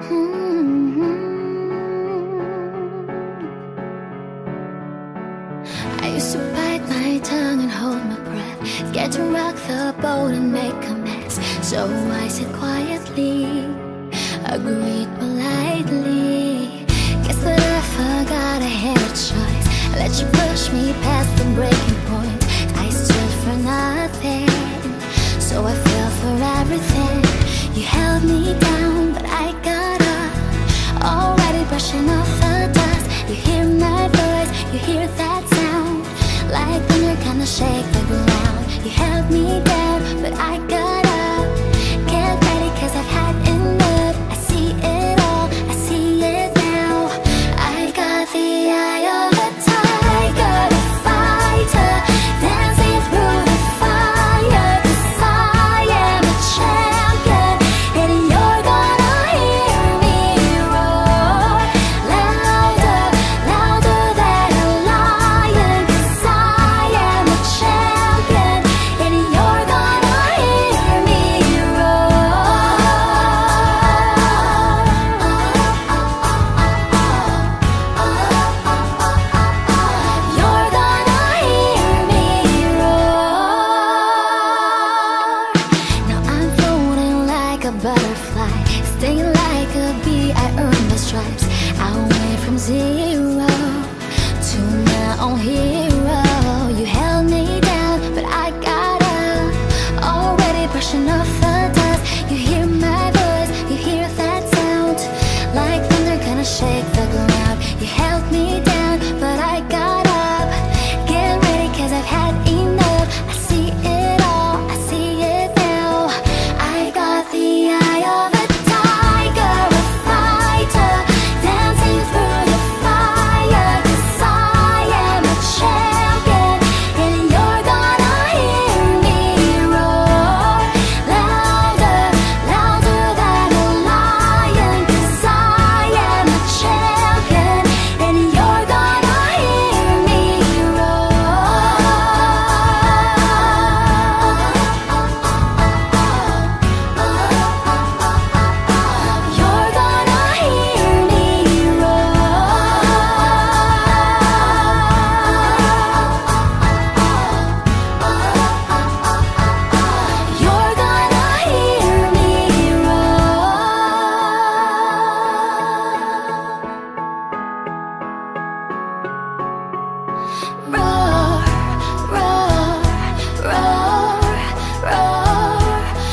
I used to bite my tongue and hold my breath, scared to rock the boat and make a mess. So I said quietly, agreed politely. Guess that I forgot I had a choice. I let you push me past the breaking point. I stood for nothing, so I fell for everything. You held me down, but I got up, already brushing off the dust. You hear my voice, you hear that sound, like thunder gonna shake the ground. You held me down, but I got up. Get ready, cause I've had enough. I see it all, I see it now. I got the eye of a tiger, a fighter, dancing through the fire. 'Cause I am a champion, and you're gonna hear me roar. Louder, louder than a lion. 'Cause I am a champion, and you're gonna hear me You're gonna hear me roar. Now I'm floating like a butterfly, stinging like a bee. I earned my stripes. I went from zero to my own hero. You held me down, but I got up, already brushing off the dust. You hear my voice, you hear that sound, like thunder gonna shake the ground. You held me down, but I got up. Get ready, cause I've had enough. I see it all, I see it now. I got the eye of a tiger, a fighter, dancing through the fire. 'Cause I am a champion, and you're gonna hear me roar. Louder, louder than a lion. 'Cause I am a champion, and you're gonna hear me You're gonna hear me You're gonna hear me roar. Roar, roar, roar,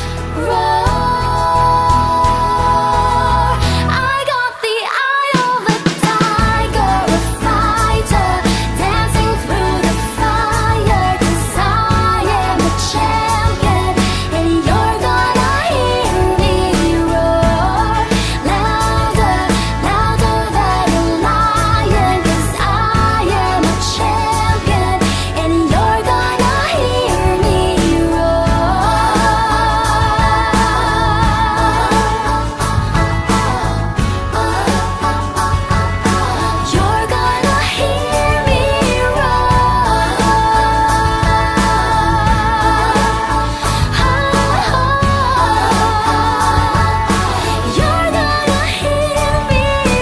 roar. I got the eye of a tiger, a fighter, dancing through the fire. 'Cause I am a champion, and you're gonna hear me roar. Louder, louder than a lion. 'Cause I am a champion, and you're gonna hear me You're gonna hear me You're gonna hear me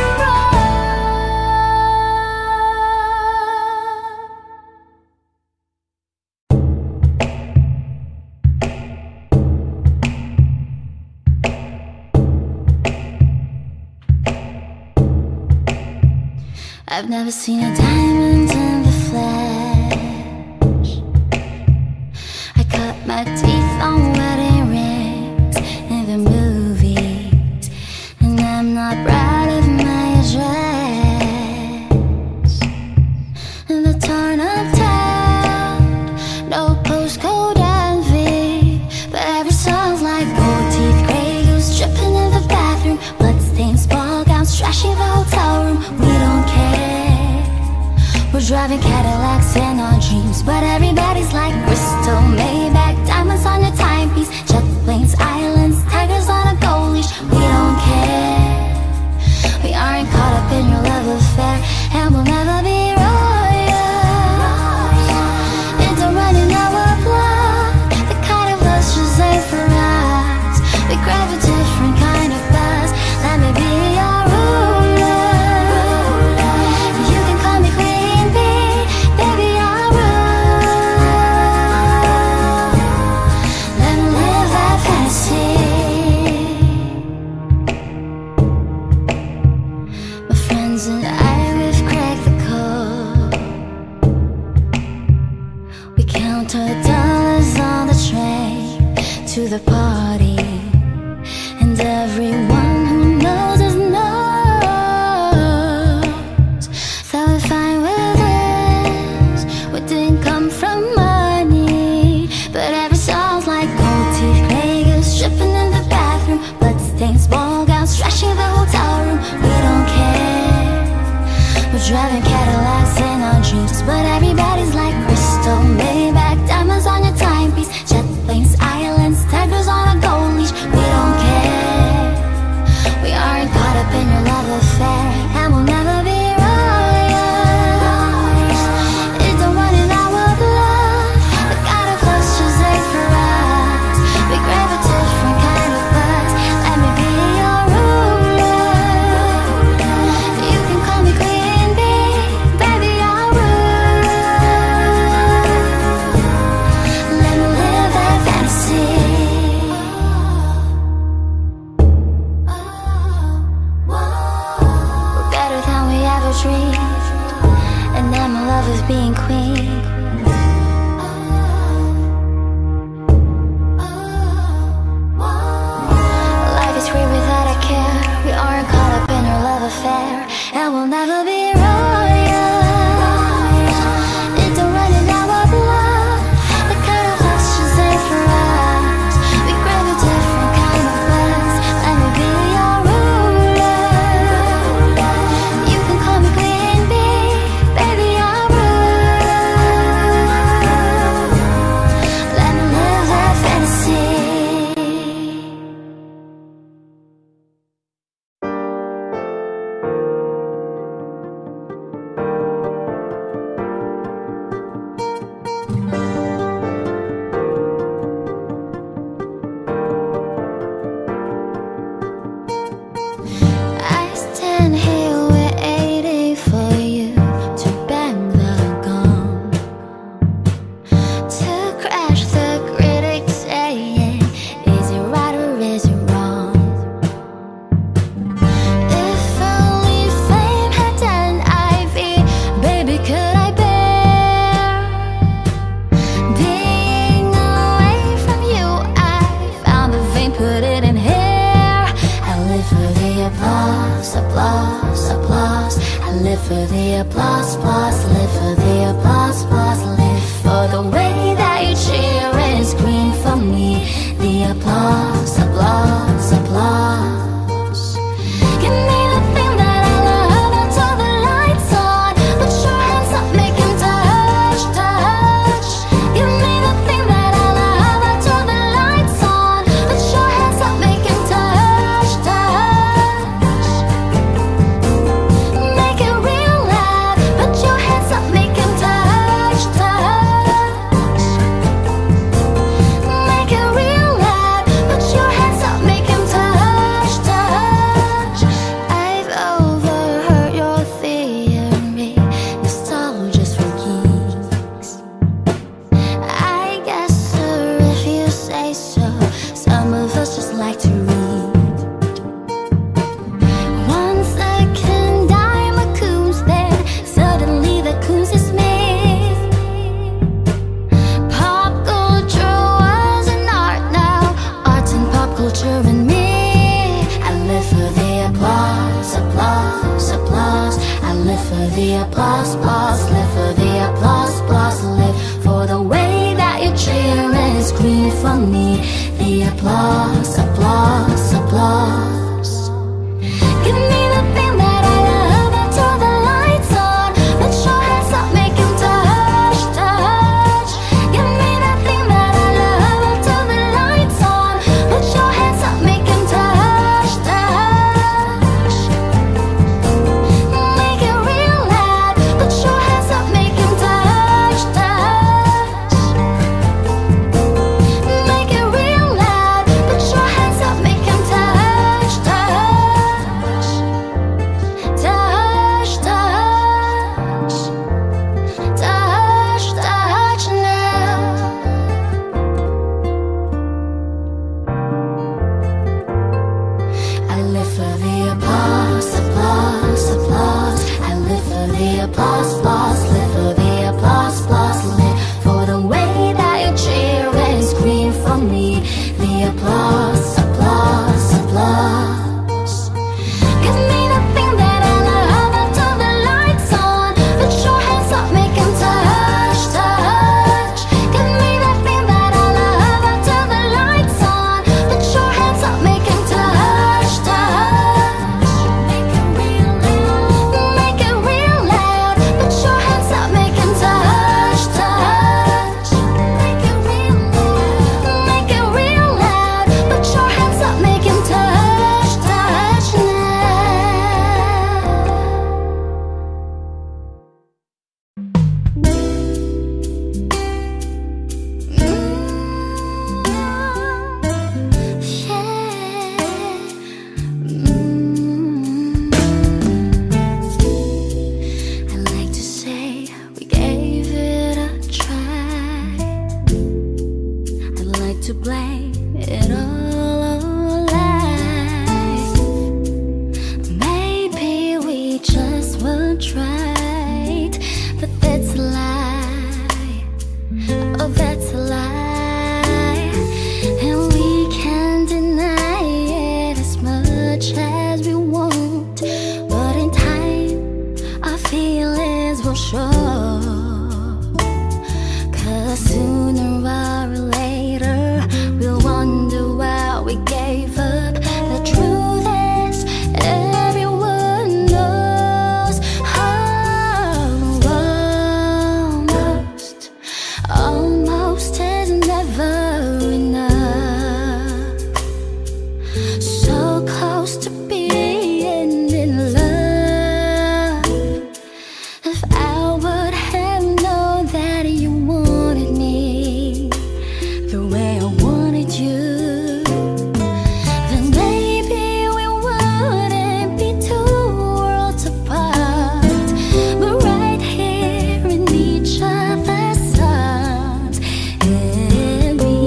I've never seen a diamond in the flesh. I cut my teeth on wedding rings in the movies, and I'm not proud of my address. In the torn up town, no postcode envy, but every song's like gold teeth, gray goose dripping in the bathroom, bloodstains, ball gowns, trashing the hotel room. We don't care. We're driving Cadillacs in our dreams, but everybody's like Bristol, Maybach, diamonds on your timepiece, jet planes, islands, tigers on a gold leash. We don't care. We aren't caught up in your love affair, and we'll never be royal. Into running our blood, the kind of love's just ain't for us. We grab a different kind of buzz. Let me be to the party, and everyone who knows us knows that we're fine with this. We didn't come from money, but every song's like gold teeth, Vegas, stripping in the bathroom, bloodstains, ball gowns, trashing the hotel room. We don't care. We're driving Cadillacs in our dreams, but everybody's like crystal, Maybach, diamonds on your timepiece, jet planes, islands, tigers on a gold leash. We don't care. We aren't caught up in your love affair, and we'll never be royals. It don't run in our blood. The kind of love's just ain't for us. We crave a different kind of buzz. Let me be your ruler. You can call me Queen Bee, baby, I'll rule. Let me live that fantasy. We're better than we ever dreamed, and now my love is being queen. Life is free without a care. We aren't caught up in your love affair, and we'll never be royals. It don't run in our blood. The kind of love's just ain't for us. We crave a different kind of buzz. Let me be your ruler. You can call me Queen Bee, baby, I'll rule. Let me live that fantasy. I stand here waiting for you to bang the gong, to crash the critics saying, is it right or is it wrong? If only fame had an IV, baby, could I bear being away from you? I found the vein, put it in here. I live for the applause, applause, applause. I live for the applause, applause. Live for the applause, applause. Live for the way that you cheer and scream for me. The applause, applause, applause. Give me the thing that I love until the lights on. Put your hands up, make 'em touch, touch. Give me the thing that I love until the lights on. Put your hands up, make 'em touch, touch. Make it real loud. Put your hands up, make 'em touch, touch. Make it real loud. Put your hands up, make 'em touch, touch. I've overheard your theory, nostalgia's for geeks. I guess, sir, if you say so. Some of us just like to read. One second I'm a coons, then suddenly the coons is me. Pop culture was an art, now art and pop culture and me. I live for the applause, applause, applause. I live for the applause, applause. Live for the applause, applause. Live for the way that you cheer and scream for me. The applause, applause, applause. Give me the thing that I love until the lights on. Put your hands up, make 'em touch, touch. Give me the thing that I love until the lights on. Put your hands up, make 'em touch, touch. Make it real loud. Put your hands up, make 'em touch, touch. Make it real loud. Put your hands up, make 'em touch, to blame it all on life. Maybe we just weren't right, but that's a lie. Oh, that's a lie. And we can't deny it as much as we want, but in time our feelings will show. Sooner or later, we'll wonder why we gave up. The truth is, everyone knows. Almost is never enough. So close to being in love. If I would have known that you wanted me the way I wanted you, then maybe we wouldn't be two worlds apart, but right here in each other's arms. And we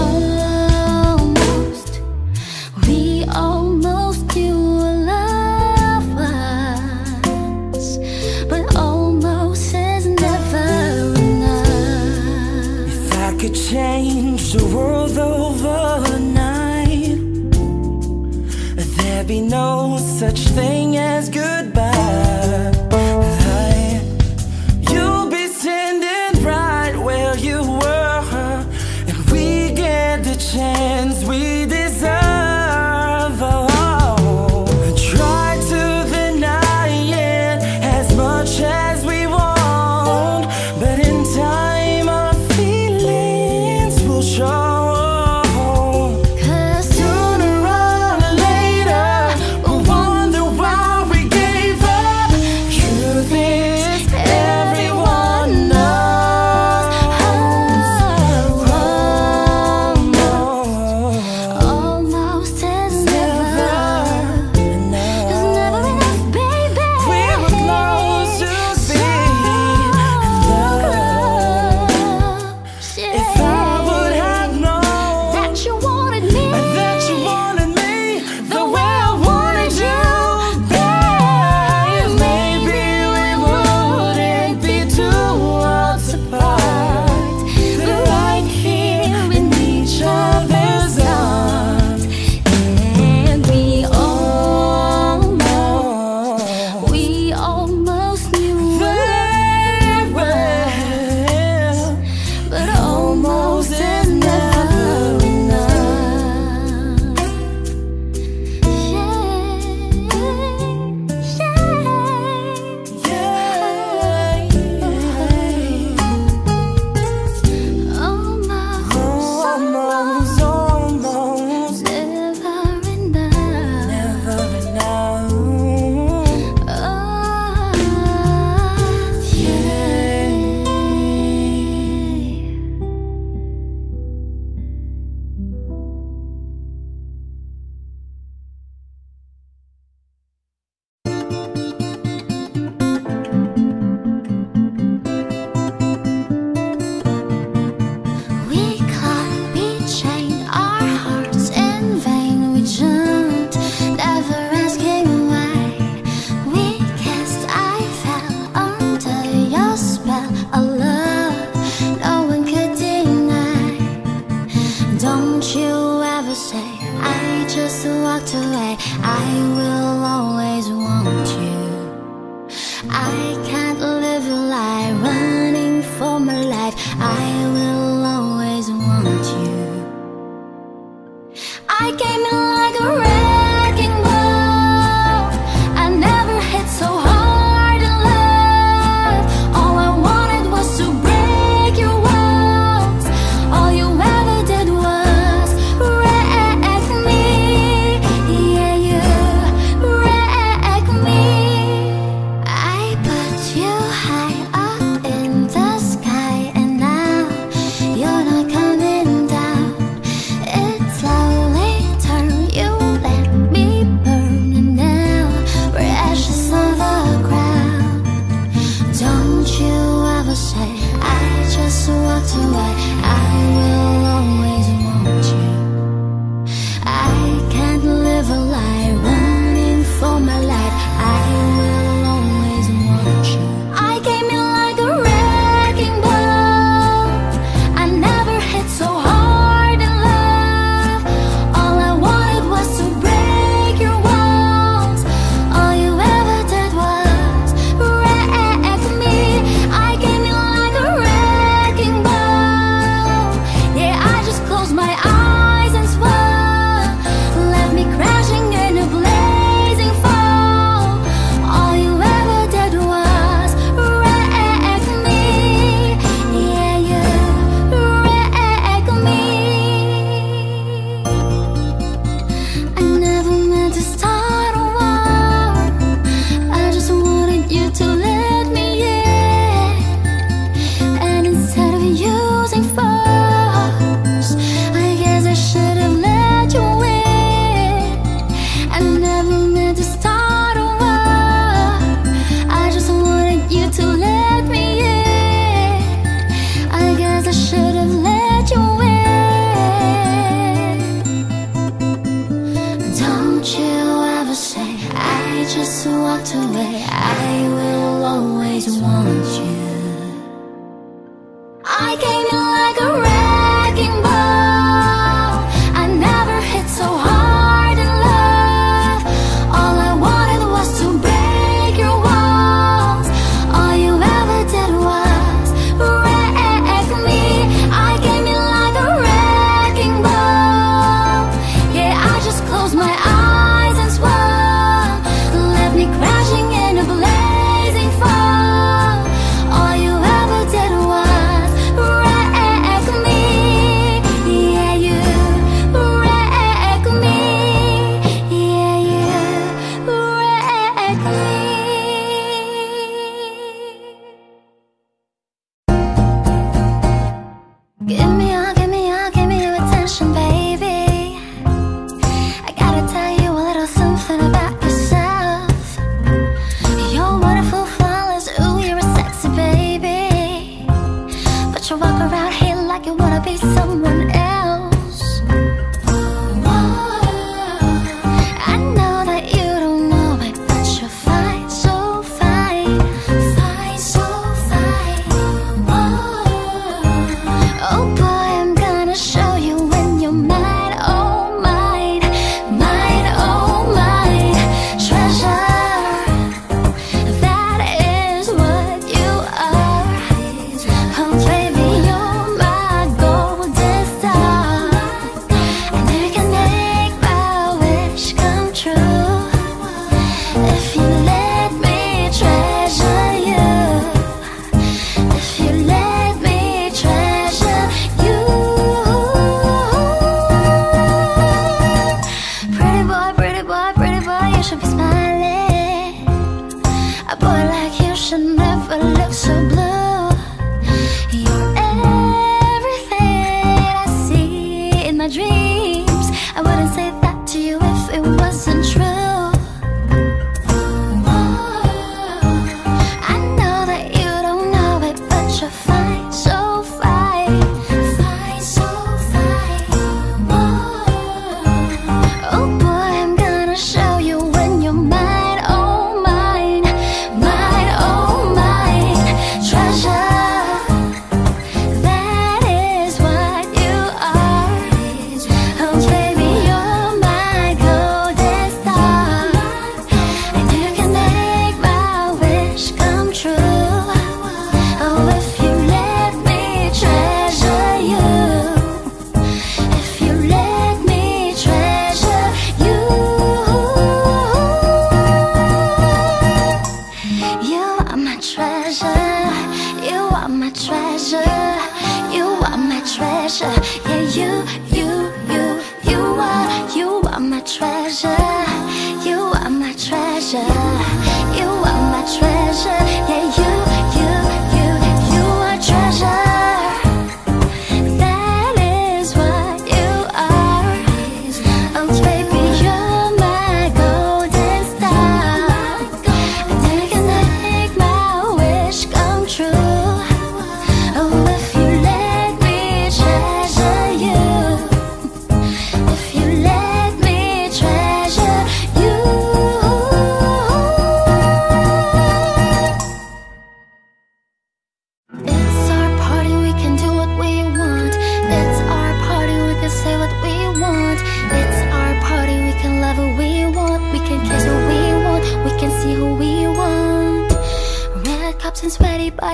almost knew love was, but almost is never enough. If I could change the world overnight, there'd be no such thing as goodbye. You'll be standing right where you were, and we get the chance we deserve. Try to deny it as much as we want, but in time our feelings will show. 'Cause Sooner or later, we'll wonder why we gave up. Truth is, everyone knows. Almost is never enough, baby. We were close to being in love. If I would have known that you wanted me the way I wanted you, babe, maybe we wouldn't be two worlds apart, but right here in each other's arms. and we almost knew Very well, but almost is never enough. almost Never enough. never enough. We clawed, we chained our hearts in vain. We jumped, never asking why. We kissed, I fell under your spell. A love no one could deny. Don't you ever say I just walked away. I will always want you. I can't live a lie running for my life. I will always want you. I came in like a wrecking ball. I never hit so hard in love. All I wanted was to break your walls. All you ever did was wreck me. Yeah, you wreck me. I put you high up in the sky, and now you're not coming down. It slowly turned you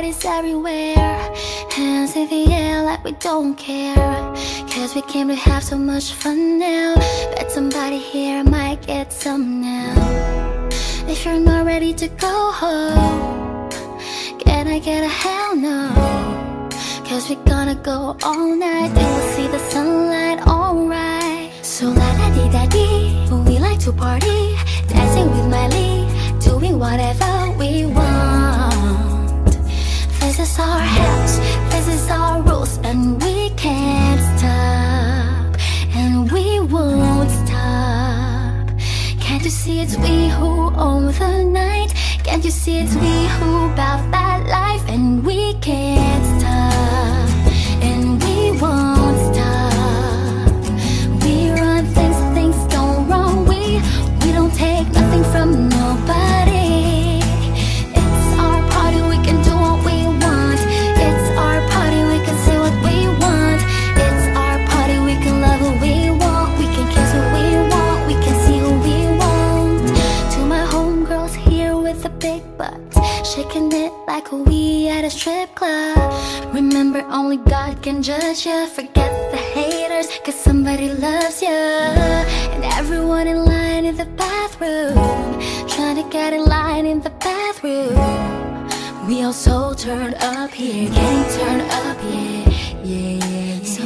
parties everywhere. Hands in the air like we don't care. Cause we came to have so much fun now. Bet somebody here might get some now. If you're not ready to go home, can I get a hell no? Cause we're gonna go all night and we'll see the sunlight, alright. So la-da-dee-da-dee, we like to party, dancing with Miley, doing whatever we want. This is our house, this is our rules, and we can't stop, and we won't stop. Can't you see it's we who own the night? Can't you see it's we who bout that life? And we can't stop, and we won't stop. We run things, things don't wrong. We don't take nothing from nobody. It's our party, we can do what we want. It's our party, we can say what we want. It's our party, we can love who we want. We can kiss who we want, we can see who we want. To my homegirls here with the big butts, shaking it like we at a strip club. Remember, only God can judge ya. Forget the haters, cause somebody loves ya. And everyone in line in the bathroom, trying to get in line in the bathroom. We all so turned up here, getting turned up, yeah, yeah, yeah. So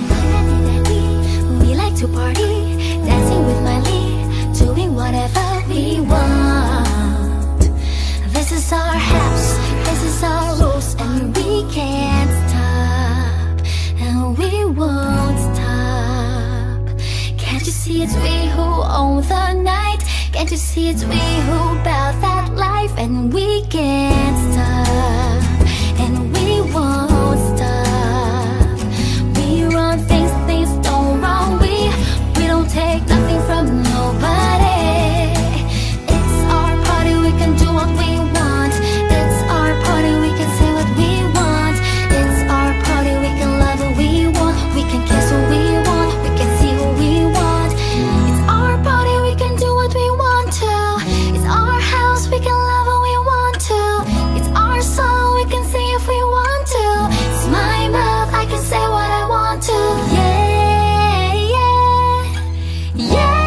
we like to party, dancing with Miley, doing whatever we want. This is our house, this is our rules, and we can't stop, and we won't stop. Can't you see it's we who own the night? Can't you see it's we who bout that life? And we can't stop, and we won't stop. We run things, things don't wrong. We don't take nothing from nobody. It's our party, we can do what we want. It's our party, we can say what we want. It's our party, we can love who we want. We can kiss who we want, we can see who we want. It's our party, we can do what we want to. It's our house, we can love who we want to. It's our song, we can sing if we want to. It's my mouth, I can say what I want to. Yeah, yeah, yeah,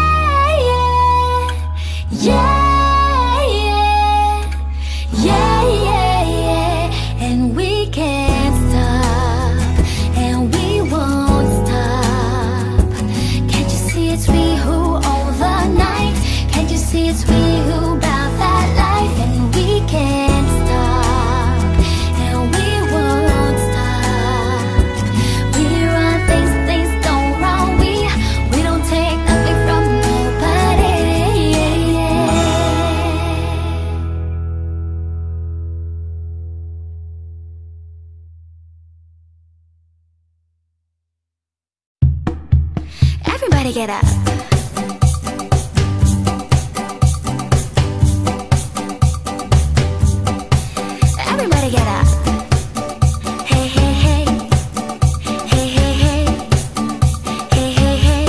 yeah, yeah, yeah, yeah, yeah. And we can't stop, and we won't stop. Can't you see it's we who own the night? Can't you see it's we who bout that life? And we can't stop, and we won't stop. We run things, things don't wrong. We don't take nothing from nobody. Yeah, yeah. Everybody get up. Everybody get up. Hey, hey, hey. Hey, hey, hey. Hey, hey, hey.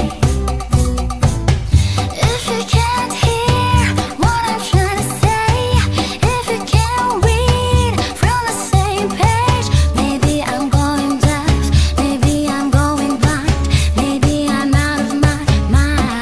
If you can't hear what I'm trying to say, if you can't read from the same page, maybe I'm going deaf, maybe I'm going blind, maybe I'm out of my mind.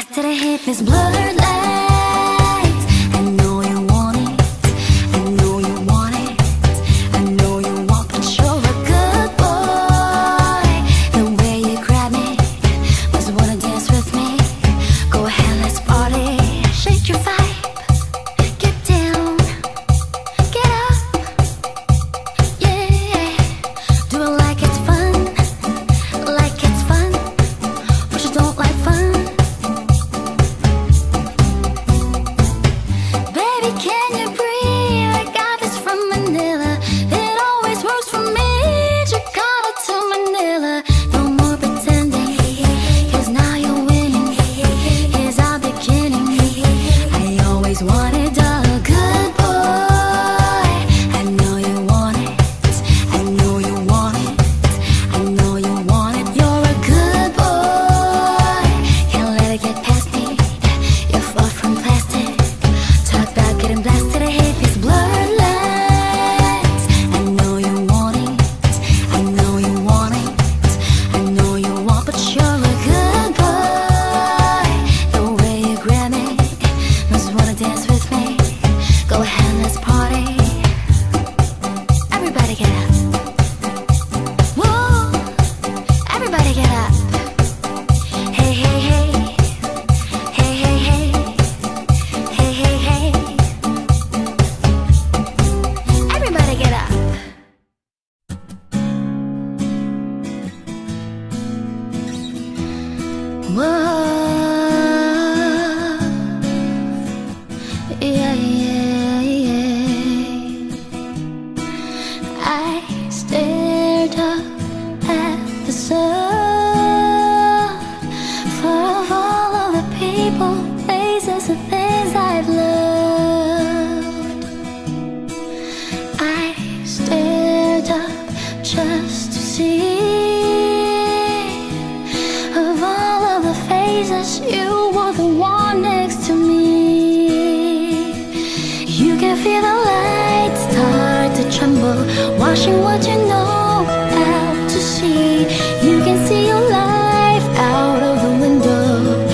blast till the hit this blurred lights. I know you want it, I know you want it, I know you want, but you're a good boy. The way you grab me, must wanna dance with me. Go ahead, let's party. Shake your vibe, get down, get up, yeah. Do it like it's fun, like it's fun, but you don't like fun. Baby, can you breathe? I got this from Manila. It always works for me. Jakarta to Manila. No more pretending, 'cause now you're winning. Here's our beginning. I always wanted a good boy. I know you want it, I know you want it, I know you want it. You're a good boy. Can't let it get past me. You're far from plastic. Talk about getting blasted. I hate these blurred lights. I know you want it, I know you want it, I know you want, but you're a good boy. The way you grab me, must wanna dance with me. Go ahead, let's party. Everybody get up. Whoa, everybody get up. Hey, hey, hey. Hey, hey, hey. Hey, hey, hey. Everybody get up. Whoa. Yeah, yeah, yeah. I stared up at the sun for all of the people, places, and things I've loved. I stared up just to see of all of the faces, you were the one next to me. You can feel the lights start to tremble, washing what you know out to sea. You can see your life out of the window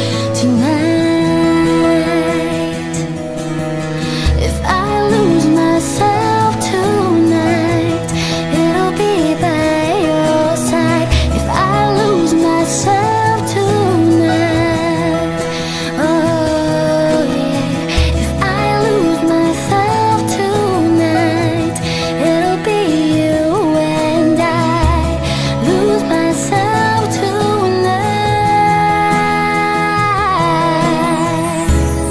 tonight. If I lose myself tonight, it'll be by your side. If I lose myself tonight, oh yeah. If I lose myself tonight, it'll be you and I lose myself tonight.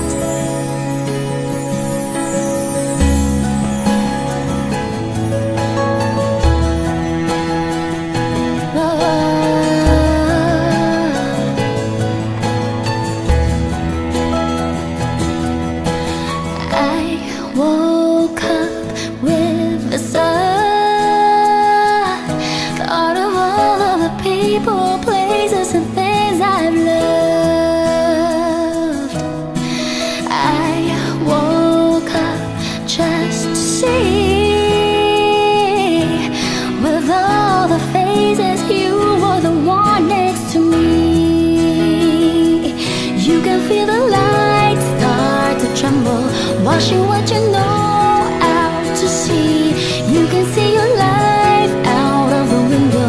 I woke up with the sun. Thought of all of the people, places, and things I've loved. I woke up just to see, with all the faces, you were the one next to me. You can feel the lights start to tremble, washing what you know out to sea. You can see your life out of the window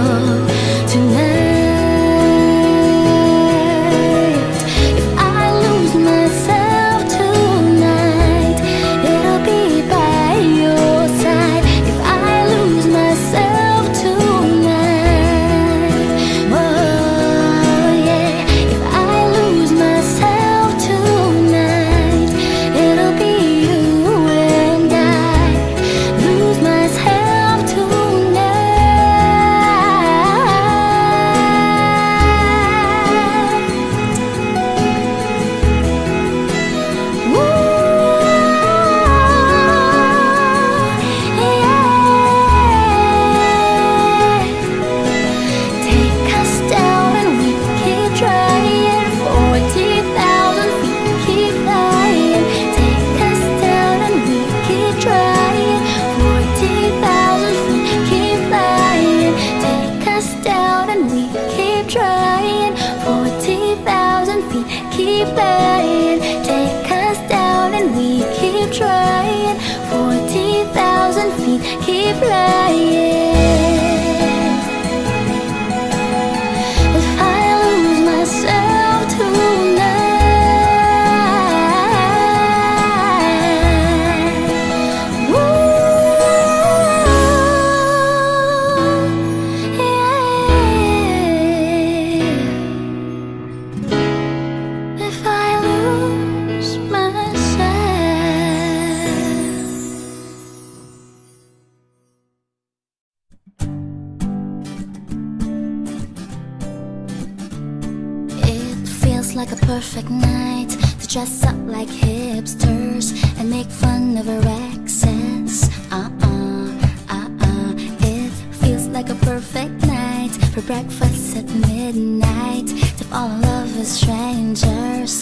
tonight. If I lose myself tonight, it'll be by your side. If I lose myself tonight, oh yeah. If I lose myself tonight, it'll be you flying. If I lose myself tonight, ooh, yeah. If I lose myself. It feels like a perfect night to dress up like hipsters and make fun of our exes. It feels like a perfect night for breakfast at midnight to fall in love with strangers.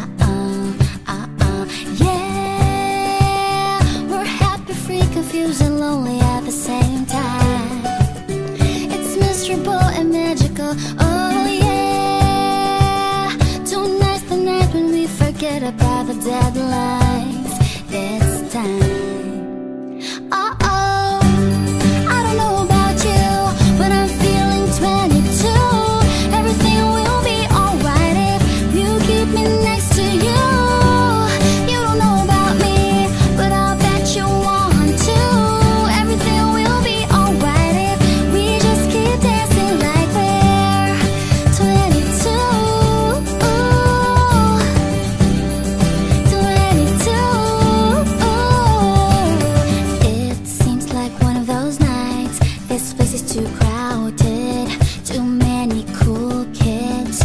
Yeah, we're happy, free, confused, and lonely at the same time. It's miserable and magical. Oh yeah, tonight's the night when we forget about the deadlines. It's time. Uh-oh, I don't know about you, but I'm feeling 22. Everything will be alright if you keep me next to you. You don't know about me, but I'll bet you want to. Everything will be alright if we just keep dancing like we're 22. It seems like one of those nights. This place is too crowded, too many cool kids.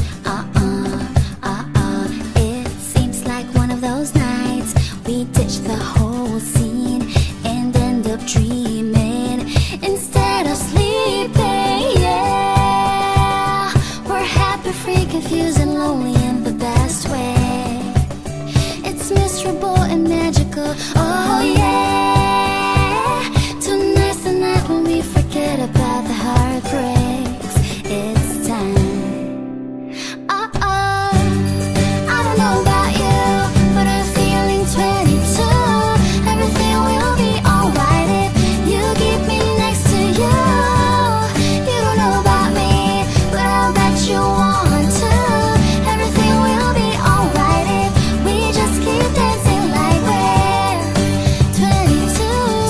It seems like one of those nights we ditch the whole scene and end up dreaming instead of sleeping. Yeah, we're happy, free, confused, and lonely in the best way. It's miserable and magical. Oh yeah, tonight's the night when we forget about the heartbreaks. It's time. Uh-oh, I don't know about you, but I'm feeling 22. Everything will be alright if you keep me next to you. You don't know about me, but I'll bet you want to. Everything will be alright if we just keep dancing like we're 22.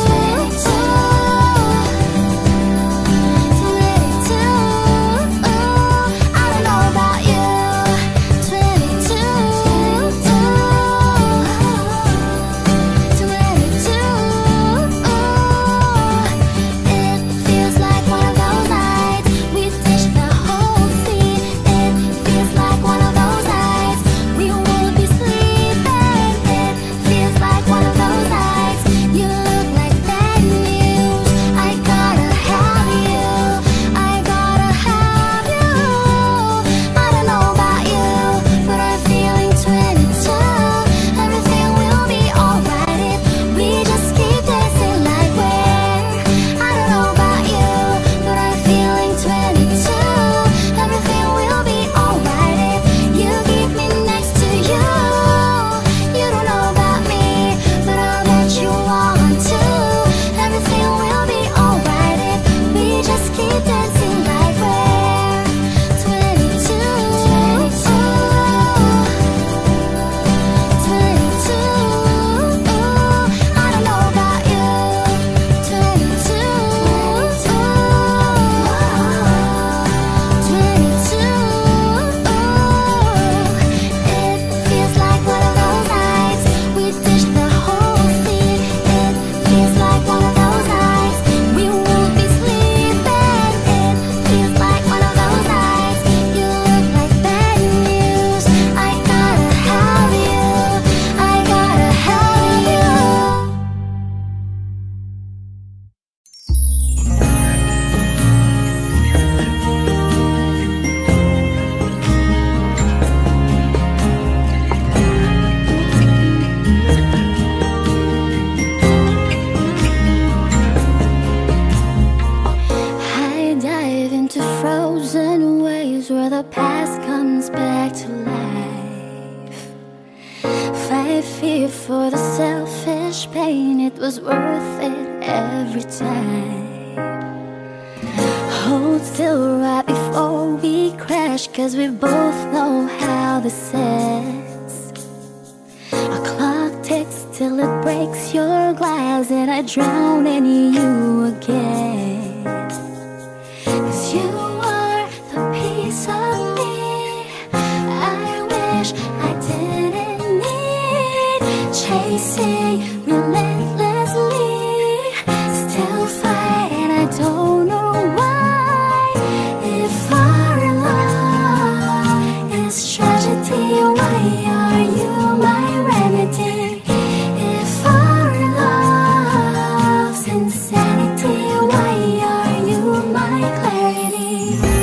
22. I don't know about you. 22. 22. It feels like one of those nights we ditch the whole scene. It feels like one of those nights we won't be sleeping. It feels like one of those nights you look like bad news. I gotta have you. I gotta have you. I don't know about you, but I'm feeling 22. Everything will be alright if we just keep dancing like we're. I don't know about you, but I'm feeling 22. Everything will be alright if you keep me next to you. You don't know about me, but I'll bet you want to. Everything will be alright if we just keep dancing like we're 22. 22. I don't know about you. 22. 22. It feels like one of those nights we ditch the whole scene. It feels like one of those nights we won't be sleeping. It feels like one of those nights you look like bad news. I gotta have you. I gotta have you. I dive into frozen waves where the past comes back to life. Fight fear for the selfish pain, it was worth it every time. Hold still right before we crash, 'cause we both know how this ends. Our clock ticks till it breaks your glass, and I drown in you again. 'Cause you are the piece of me I wish I didn't need. Chasing relentlessly, still fight, and I don't know why. If our love is tragedy, why are you my remedy? If our love's insanity, why are you my clarity?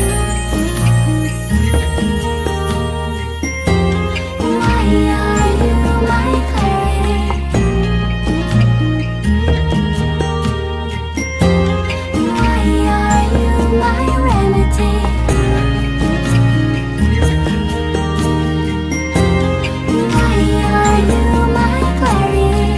Why are you my clarity? Why are you my remedy? Why are you my clarity?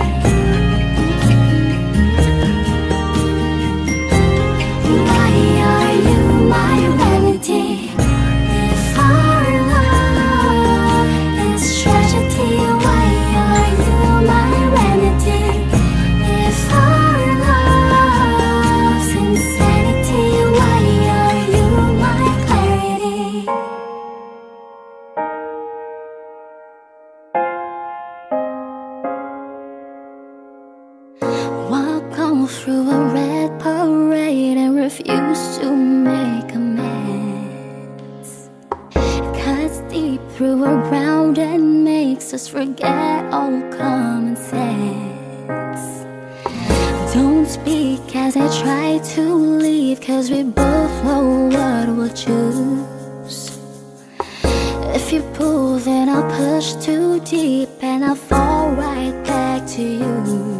Why are you my remedy? If our love is tragedy, why are you my remedy? If our love's insanity, why are you my clarity? Walk on through a red parade and refuse to make amends. Cuts deep through our ground and makes us forget all common sense. Don't speak as I try to leave, 'cause we both know what we'll choose. If you pull, then I'll push too deep, and I'll fall right back to you.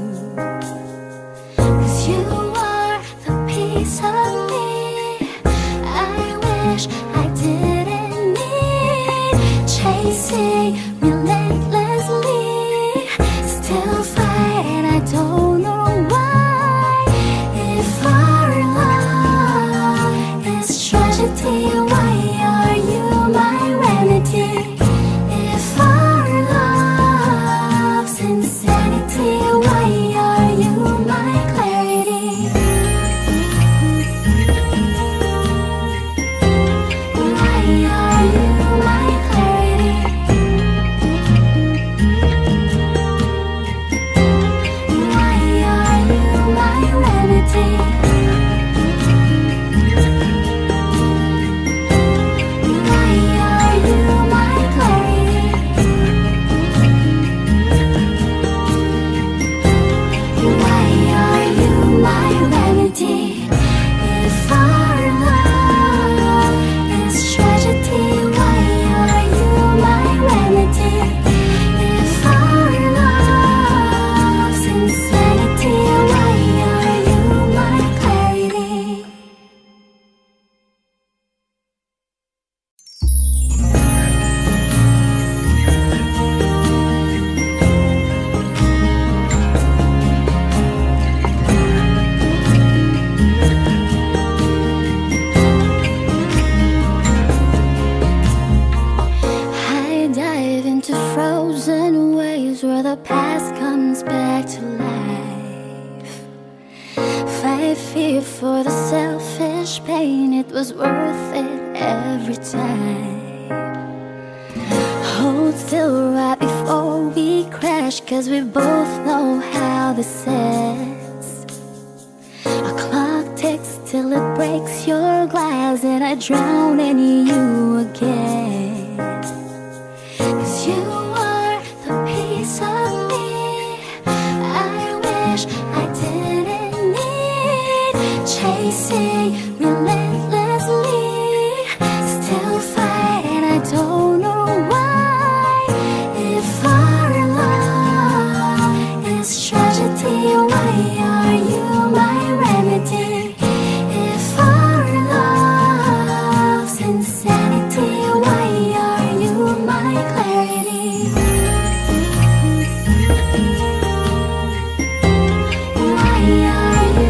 'Cause you are the piece of me I wish I didn't need. Chasing relentlessly, still fight, and I don't know why. If our love is tragedy, why are you my remedy? If our love's insanity, why are you my clarity? Why are you my clarity? Why are you my remedy? Why are you my clarity? Why are you my remedy? If our love is tragedy, why are you my remedy? If our love's insanity, why are you my clarity? I dive into frozen waves where the past comes back to life. Fight fear for the selfish pain, it was worth it every time. Hold still right before we crash, 'cause we both know how this ends. Our clock ticks till it breaks your glass, and I drown in you again. 'Cause you are the piece of me I wish I didn't need. Chasing relentlessly, still fight, and I don't know why. If our love is tragedy, why are you my remedy? If our love's insanity, why are you my clarity? Why are you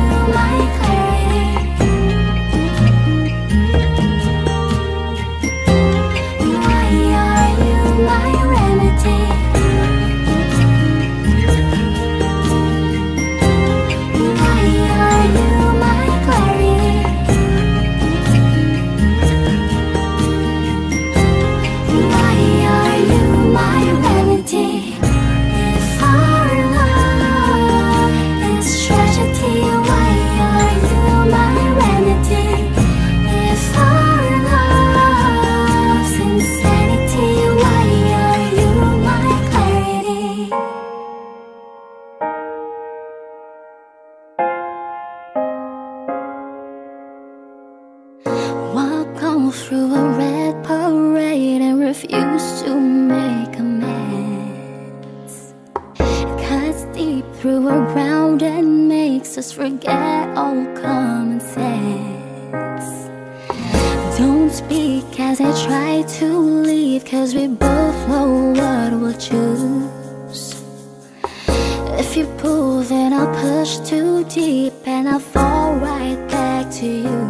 stumble through a red parade and refuse to make amends. It cuts deep through our ground and makes us forget all common sense. Don't speak as I try to leave, 'cause we both know what we'll choose. If you pull, then I'll push too deep and I'll fall right back to you.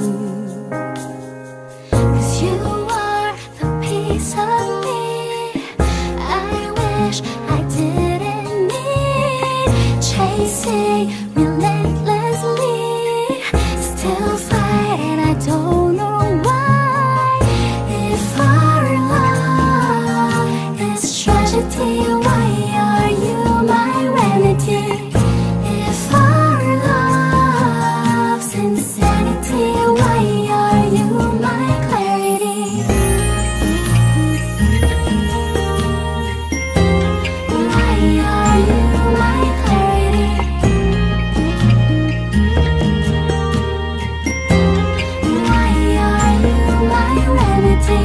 'Cause you are the piece of me I wish I didn't need. Chasing relentlessly, still fighting, I don't know why. If our love is tragedy, why are you my remedy? If our love's insanity, why are you my clarity? Why are you my clarity? Why are you my remedy?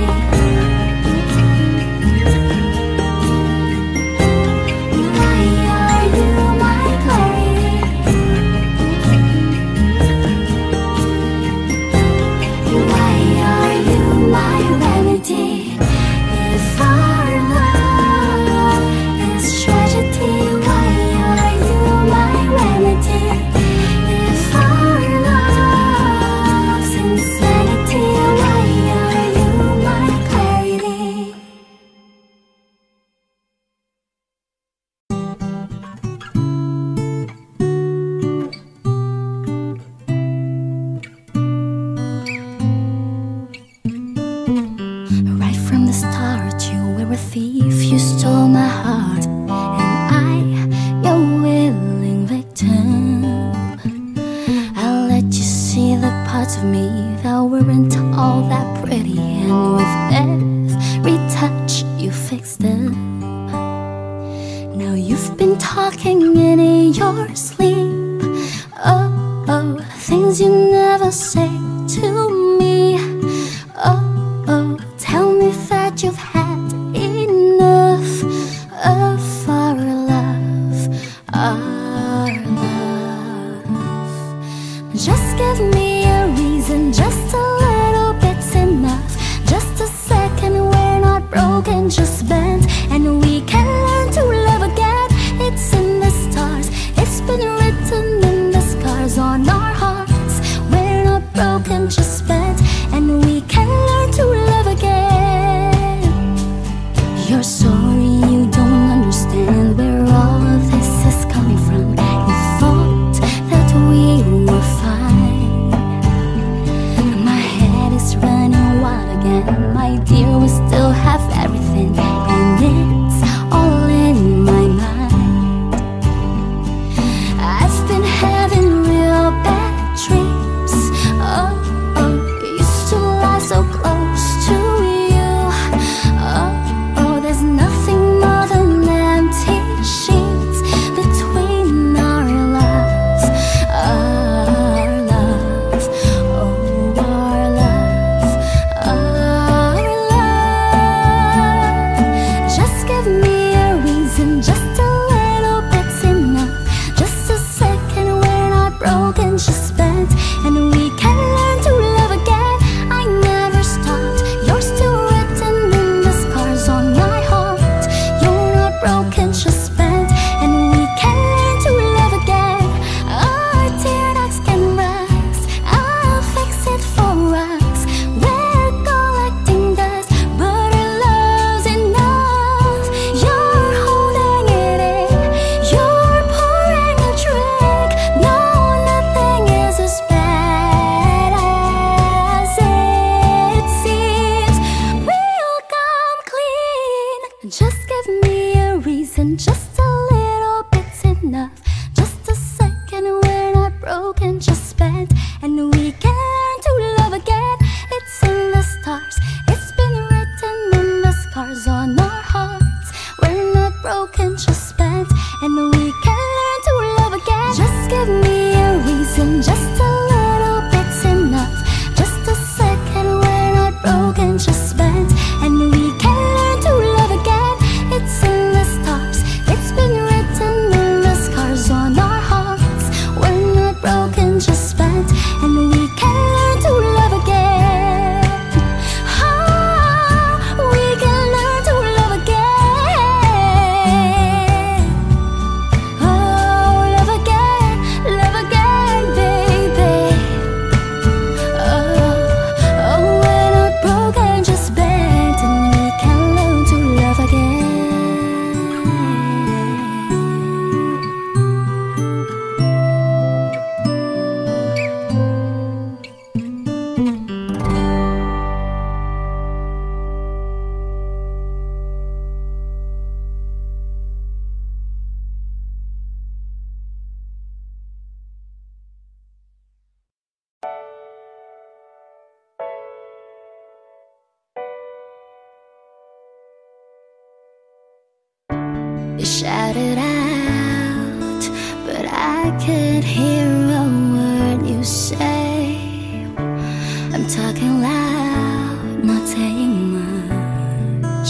Why are you my clarity? Why are you my remedy? If our love is tragedy, why are you my remedy? If our love's insanity, why are you my clarity? Right from the start, you were a thief, you stole my heart, and I, your willing victim. I'll let you see the parts of me that weren't all that pretty, and with every touch, you fixed them. Now you've been talking in your sleep, oh, oh, things you never say to me. Oh, oh, tell me that you've had enough of our love, our love. Just give me a reason, just a little bit's enough. Just a second, we're not broken, just bent, and we can learn to love again. It's in the stars, it's been written in the scars on our hearts. We're not broken, just bent, and we can learn to love again. You're sorry, you don't understand where all of this is coming from. You thought that we were fine. My head is running wild again, my dear, we still have everything, and it's all in my mind. I've been having real bad dreams, oh, oh, You shout it out, but I can't hear a word you say. I'm talking loud, not saying much.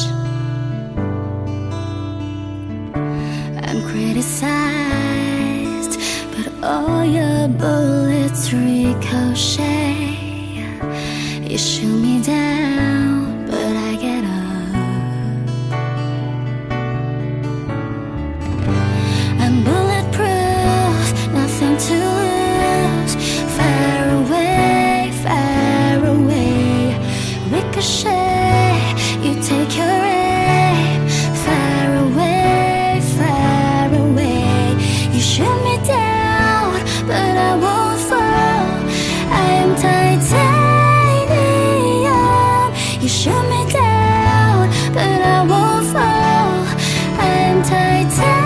I'm criticized, but all your bullets ricochet. You shoot me down, but I get up. I'm bulletproof, nothing to lose. Far away, far away. Ricochet, you take your aim. Far away, far away. You shoot me down, but I won't fall. I am titanium. You shoot me down, but I won't fall. I am titanium.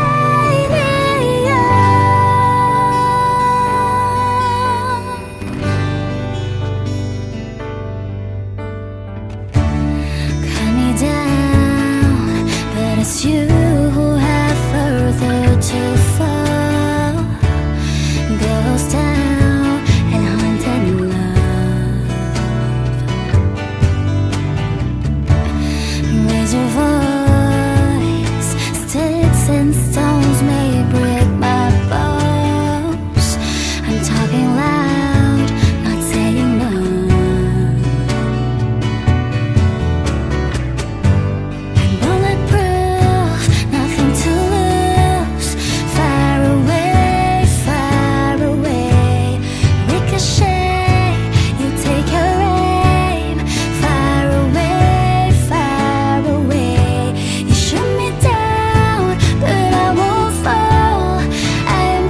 Cut me down, but it's you who have further to fall. Ghost town and haunted love. Raise your voice. Sticks and stones may break my bones. I'm talking loud, not saying much. I'm bulletproof, nothing to lose. Far away, far away. Ricochet, you take your aim. Far away, far away. You shoot me down, but I won't fall. I am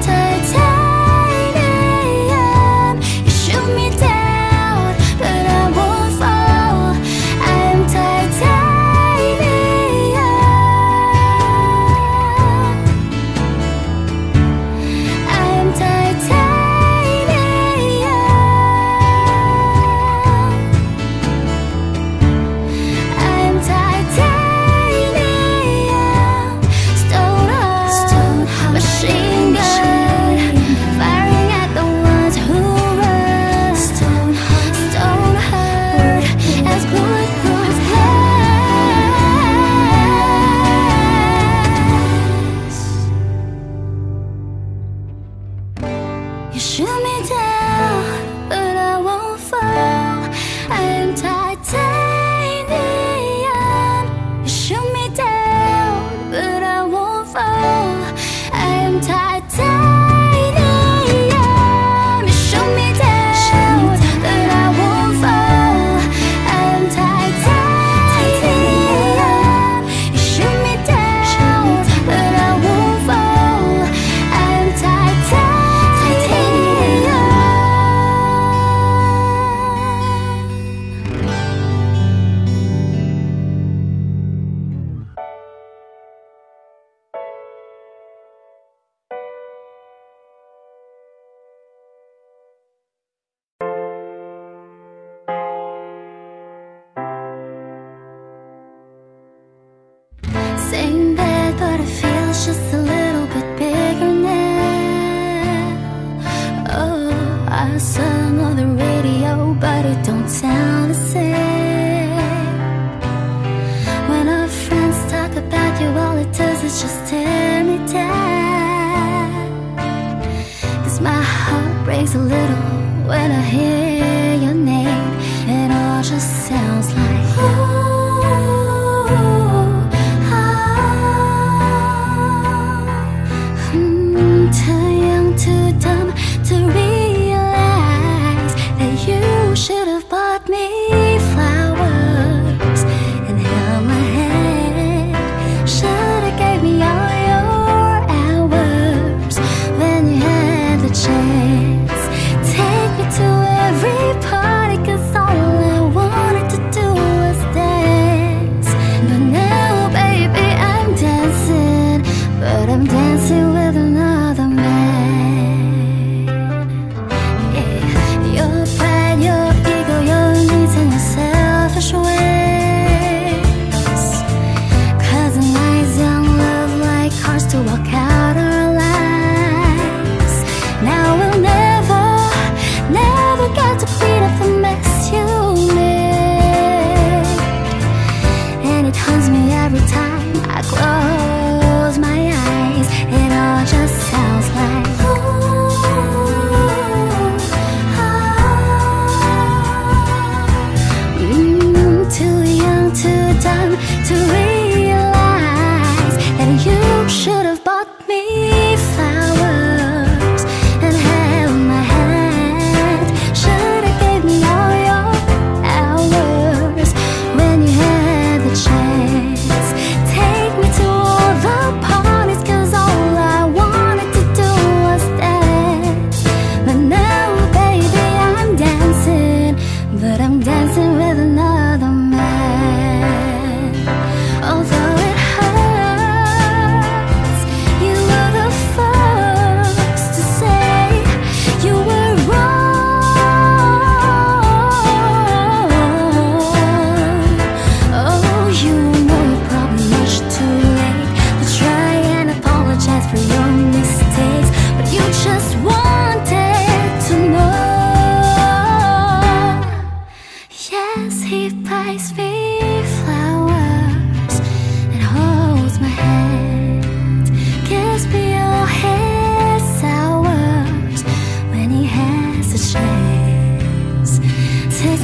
titanium. You shoot me down, but I won't fall. I am titanium. I am titanium. I am titanium. Stone heart, machine gun, firing at the ones who run. Stone heart, as bulletproof glass. You shoot me down, but I won't fall. I am titanium. You shoot me down, but I won't fall. I am titanium. You shoot me down, but I won't fall. I am titanium. You shoot me down, but I won't fall. I am titanium. Same bed, but it feels just a little bit bigger now. Oh, I sung on the radio, but it don't sound the same. When our friends talk about you, all it does is just tear me down. 'Cause my heart breaks a little when I hear your name. It all just sounds like too young, too dumb to realize that you should have bought me flowers and held my hand. Should have gave me all your hours when you had the chance. Take me to every party, 'cause all I wanted to do was dance. But now, baby, I'm dancing, but I'm dancing with another man. Yeah. Your pride, your ego, your needs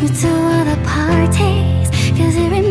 me to other parties, 'cause it